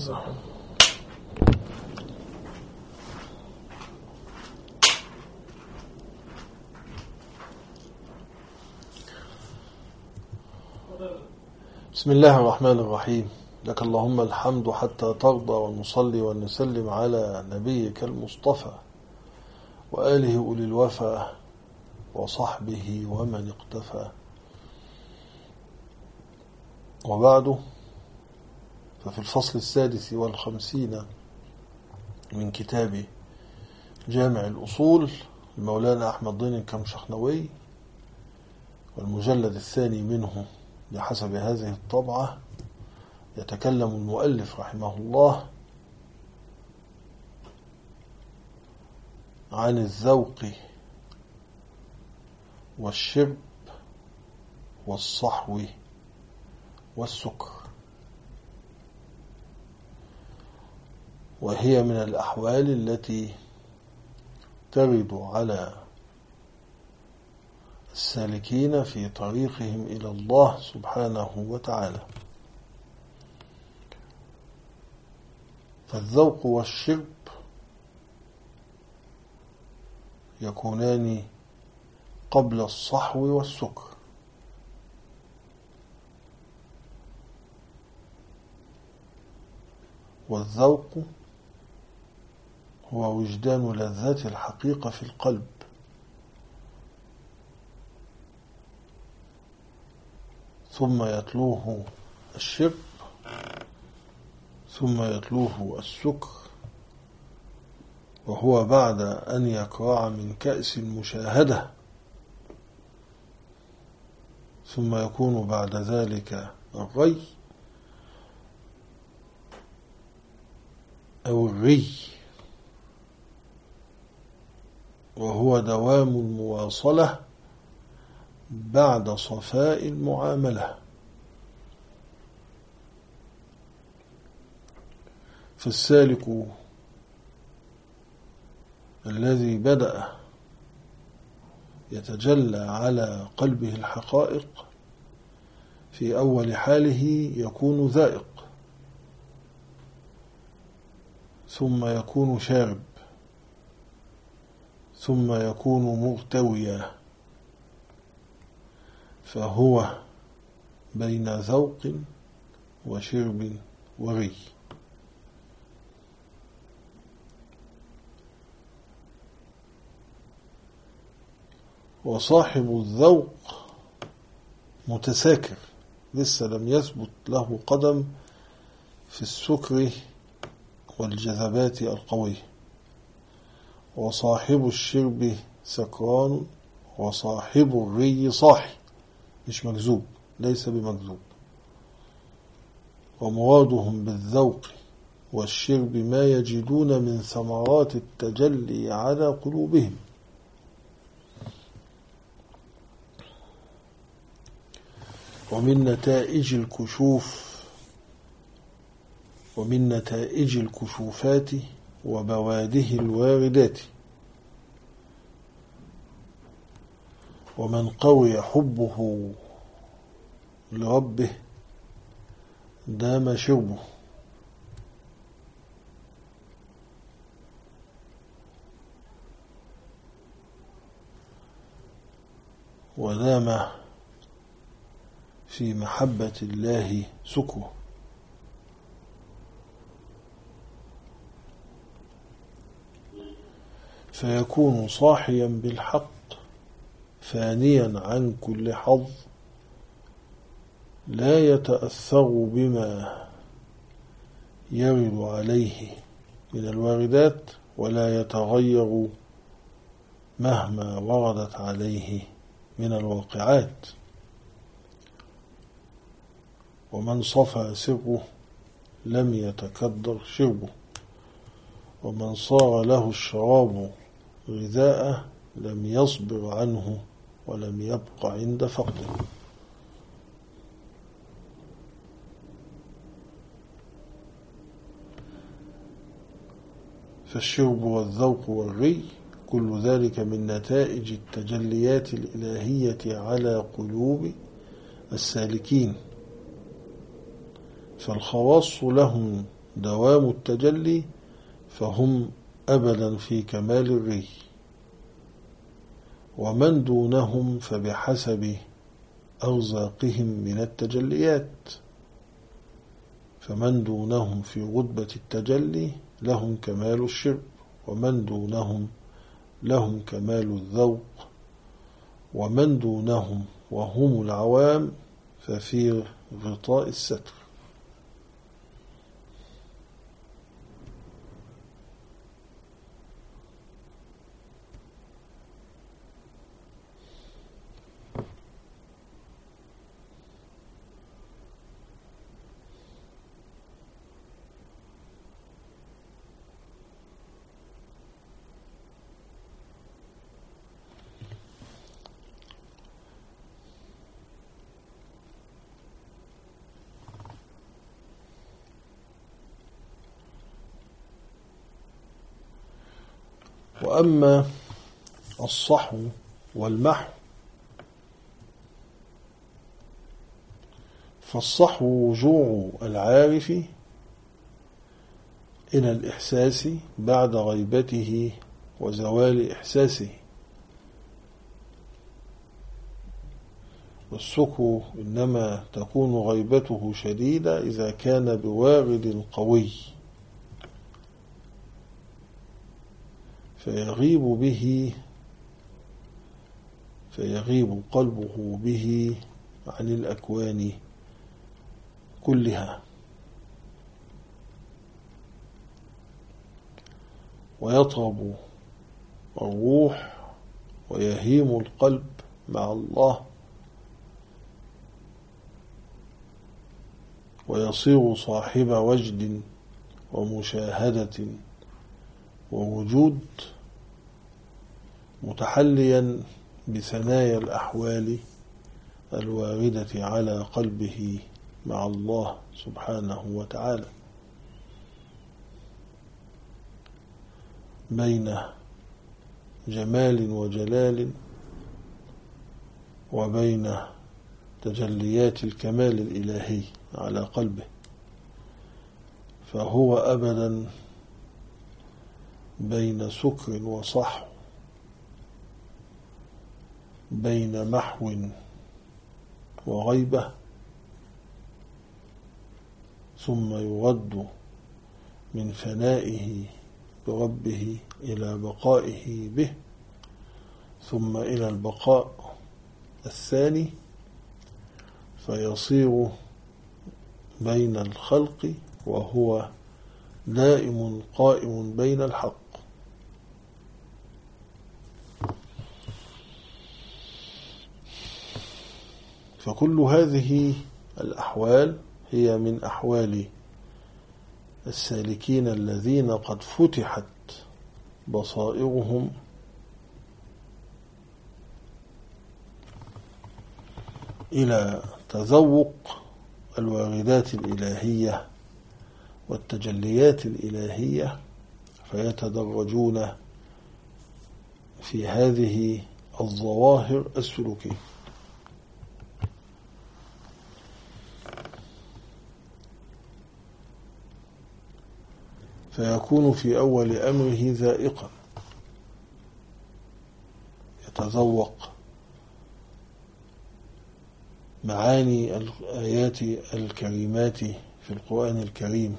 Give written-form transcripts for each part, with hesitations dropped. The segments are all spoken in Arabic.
بسم الله الرحمن الرحيم. لك اللهم الحمد حتى ترضى، ونصلي ونسلم على نبيك المصطفى وآله أولي الوفا وصحبه ومن اقتفى، وبعد. ففي الفصل 56 من كتاب جامع الأصول لمولانا أحمد ضين الكمشخنوي، والمجلد الثاني منه بحسب هذه الطبعة، يتكلم المؤلف رحمه الله عن الذوق والشرب والصحو والسكر، وهي من الأحوال التي ترد على السالكين في طريقهم إلى الله سبحانه وتعالى. فالذوق والشرب يكونان قبل الصحو والسكر، والذوق هو وجدان لذات الحقيقة في القلب، ثم يتلوه الشرب، ثم يتلوه السكر، وهو بعد أن يقرع من كأس المشاهدة، ثم يكون بعد ذلك الري أو الري، وهو دوام المواصلة بعد صفاء المعاملة. فالسالك الذي بدأ يتجلى على قلبه الحقائق في أول حاله يكون ذائق، ثم يكون شارب، ثم يكون مرتويا، فهو بين ذوق وشرب وري. وصاحب الذوق متساكر، لسه لم يثبت له قدم في السكر والجذبات القوية. وصاحب الشرب سكران، وصاحب الري صاحي، مش مجذوب، ليس بمجذوب. ومرادهم بالذوق والشرب ما يجدون من ثمرات التجلي على قلوبهم، ومن نتائج الكشوفات وبواده الواردات. ومن قوي حبه لربه دام شربه، ودام في محبة الله سكره. فيكون صاحيا بالحق فانيا عن كل حظ، لا يتأثر بما يرد عليه من الواردات، ولا يتغير مهما وردت عليه من الواقعات. ومن صفى سره لم يتكدر شربه، ومن صار له الشراب غذاءه لم يصبر عنه ولم يبق عند فقده. فالشرب والذوق والري كل ذلك من نتائج التجليات الإلهية على قلوب السالكين. فالخواص لهم دوام التجلي فهم أبدا في كمال الري، ومن دونهم فبحسب أرزاقهم من التجليات، فمن دونهم في رتبة التجلي لهم كمال الشرب، ومن دونهم لهم كمال الذوق، ومن دونهم وهم العوام ففي غطاء الستر. وأما الصحو والمحو فالصحو رجوع العارف إلى الإحساس بعد غيبته وزوال إحساسه، والسكر إنما تكون غيبته شديدة إذا كان بوارد قوي فيغيب قلبه به عن الأكوان كلها، ويطرب الروح ويهيم القلب مع الله، ويصير صاحب وجد ومشاهدة ووجود، متحليا بثنايا الأحوال الواردة على قلبه مع الله سبحانه وتعالى، بين جمال وجلال وبين تجليات الكمال الإلهي على قلبه، فهو أبدا بين سكر وصحو، بين محو وغيبة، ثم يرد من فنائه بربه إلى بقائه به، ثم إلى البقاء الثاني، فيصير بين الخلق وهو دائم قائم بين الحق. فكل هذه الأحوال هي من أحوال السالكين الذين قد فتحت بصائرهم إلى تذوق الواردات الإلهية والتجليات الإلهية، فيتدرجون في هذه الظواهر السلوكية. فيكون في أول أمره ذائقا، يتذوق معاني الآيات الكريمات في القرآن الكريم،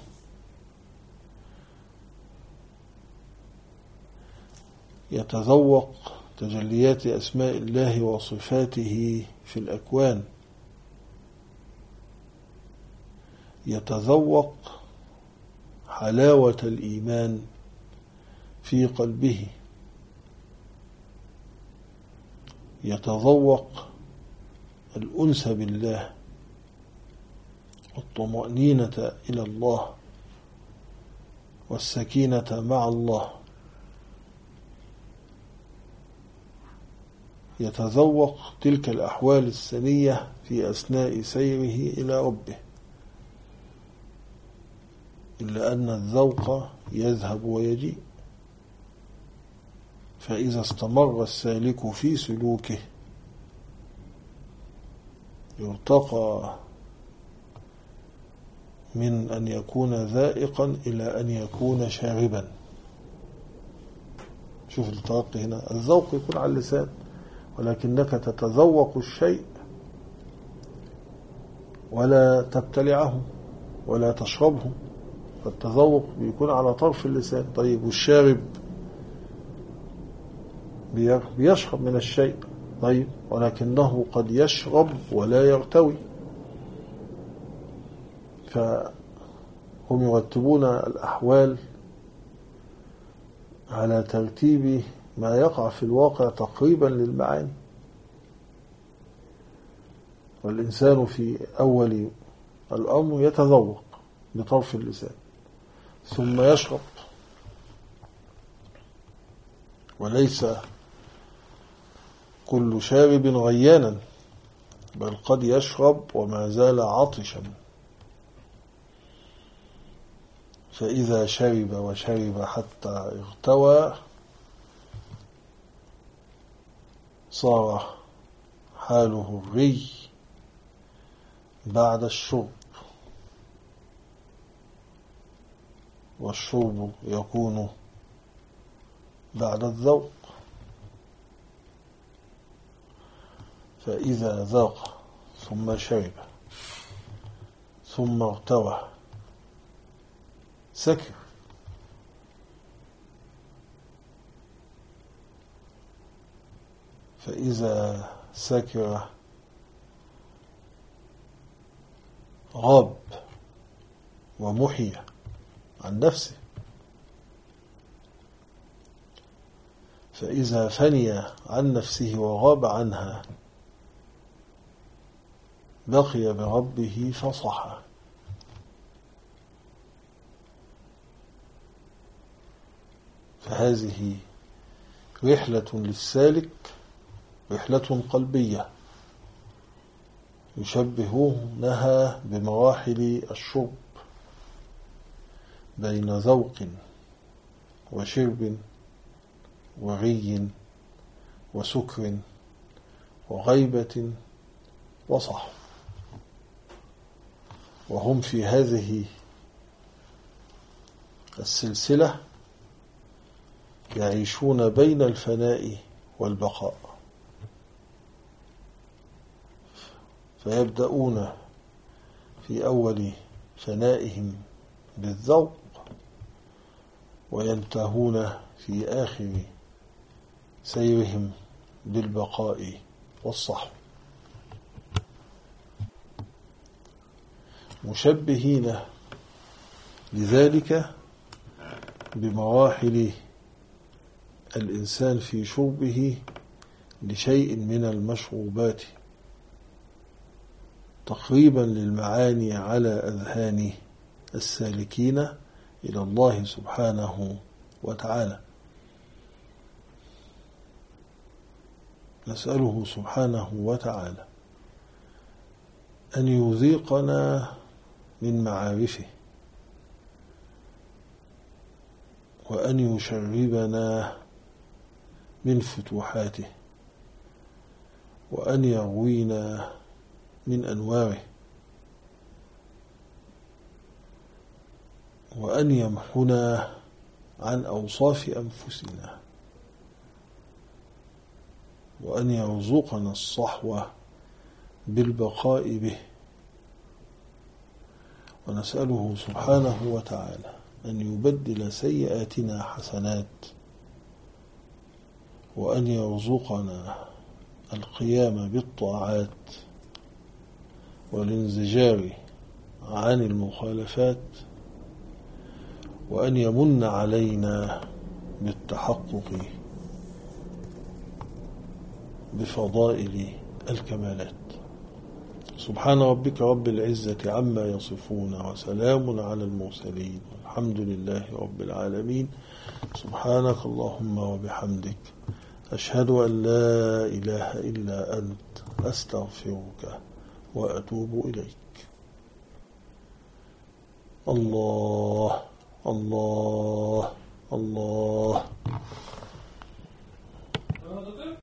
يتذوق تجليات أسماء الله وصفاته في الأكوان، يتذوق حلاوة الإيمان في قلبه، يتذوق الأنس بالله والطمأنينة إلى الله والسكينة مع الله، يتذوق تلك الأحوال السنية في أثناء سيره إلى ربه، إلا أن الذوق يذهب ويجيء، فإذا استمر السالك في سلوكه يرتقى من أن يكون ذائقا إلى أن يكون شاربا. شوف الترقي هنا، الذوق يكون على اللسان ولكنك تتذوق الشيء ولا تبتلعه ولا تشربه، فالتذوق بيكون على طرف اللسان. طيب والشارب بيشرب من الشيء، طيب ولكنه قد يشرب ولا يرتوي. فهم يرتبون الأحوال على ترتيب ما يقع في الواقع تقريبا للمعاني. والإنسان في أول الأمر يتذوق بطرف اللسان ثم يشرب، وليس كل شارب غيانا، بل قد يشرب وما زال عطشا، فإذا شرب وشرب حتى اغتوى صار حاله الري بعد الشرب، والشرب يكون بعد الذوق. فإذا ذاق ثم شرب ثم ارتوى سكر، فإذا سكر غاب ومحي عن نفسه، فإذا فني عن نفسه وغاب عنها بقي بربه فصح. فهذه رحلة للسالك، رحلة قلبية يشبهونها بمراحل الشرب بين ذوق وشرب وري وسكر وغيبة وصح. وهم في هذه السلسلة يعيشون بين الفناء والبقاء، فيبدأون في أول فنائهم بالذوق وينتهون في آخر سيرهم بالبقاء والصحو، مشبهين لذلك بمراحل الإنسان في شربه لشيء من المشروبات تقريبا للمعاني على أذهان السالكين إلى الله سبحانه وتعالى. نسأله سبحانه وتعالى أن يذيقنا من معارفه، وأن يشربنا من فتوحاته، وأن يروينا من أنواره، وأن يمحنا عن أوصاف أنفسنا، وأن يرزقنا الصحوة بالبقاء به. ونسأله سبحانه وتعالى أن يبدل سيئاتنا حسنات، وأن يرزقنا القيام بالطاعات والانزجار عن المخالفات، وأن يمن علينا بالتحقق بفضائل الكمالات. سبحان ربك رب العزة عما يصفون، وسلام على المرسلين، والحمد لله رب العالمين. سبحانك اللهم وبحمدك، أشهد أن لا إله إلا أنت، أستغفرك وأتوب إليك. الله الله الله.